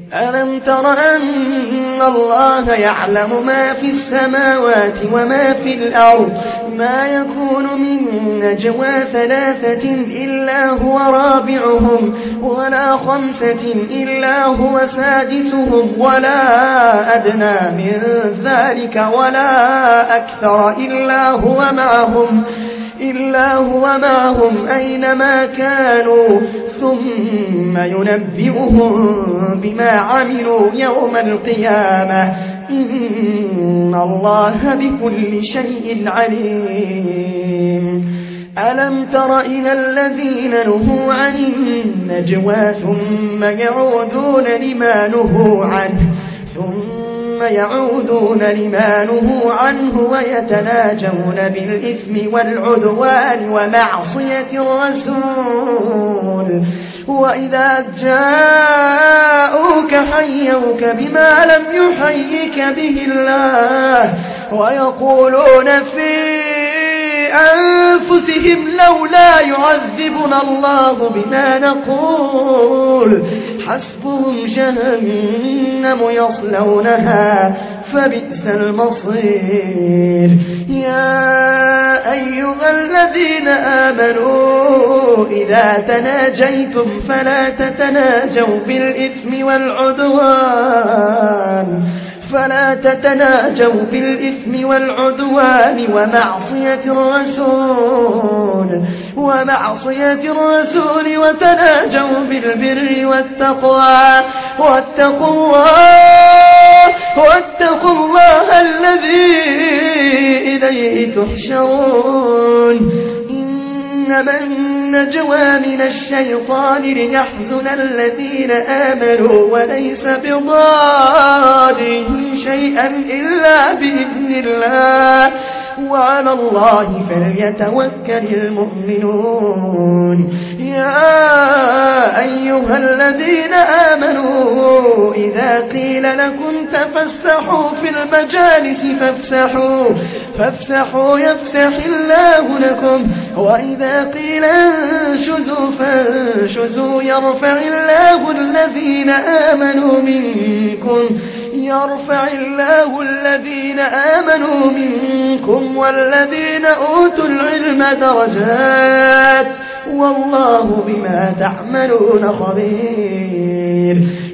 ألم تر أن الله يعلم ما في السماوات وما في الأرض ما يكون من نجوى 3 إلا هو رابعهم ولا 5 إلا هو سادسهم ولا أدنى من ذلك ولا أكثر إلا هو معهم أينما كانوا ثم ينبئهم بما عملوا يوم القيامة إن الله بكل شيء عليم. ألم تر إلى الذين نهوا عن النجوى ثم يعودون لما نهوا عنه ويتناجون بالإثم والعدوان ومعصية الرسول وإذا جاءوك حيوك بما لم يحيك به الله ويقولون في أنفسهم لولا يعذبنا الله بما نقول حسبهم جهنم يصلونها فبئس المصير. يا أيها الذين آمنوا إذا تناجيتم فلا تتناجوا بالإثم والعدوان ومعصية الرسول وتناجوا بالبر والتقوى واتقوا الله الذي إليه تحشرون. إنما النجوى من الشيطان ليحزن الذين آمنوا وليس بضارهم شيئا إلا بإذن الله وعلى الله فليتوكل المؤمنون. يا أيها الذين آمنوا إذا قيل لكم تفسحوا في المجالس فافسحوا يفسح الله لكم وإذا قيل انشزوا فانشزوا يرفع الله الذين آمنوا منكم والذين أوتوا العلم درجات والله بما تعملون خبير.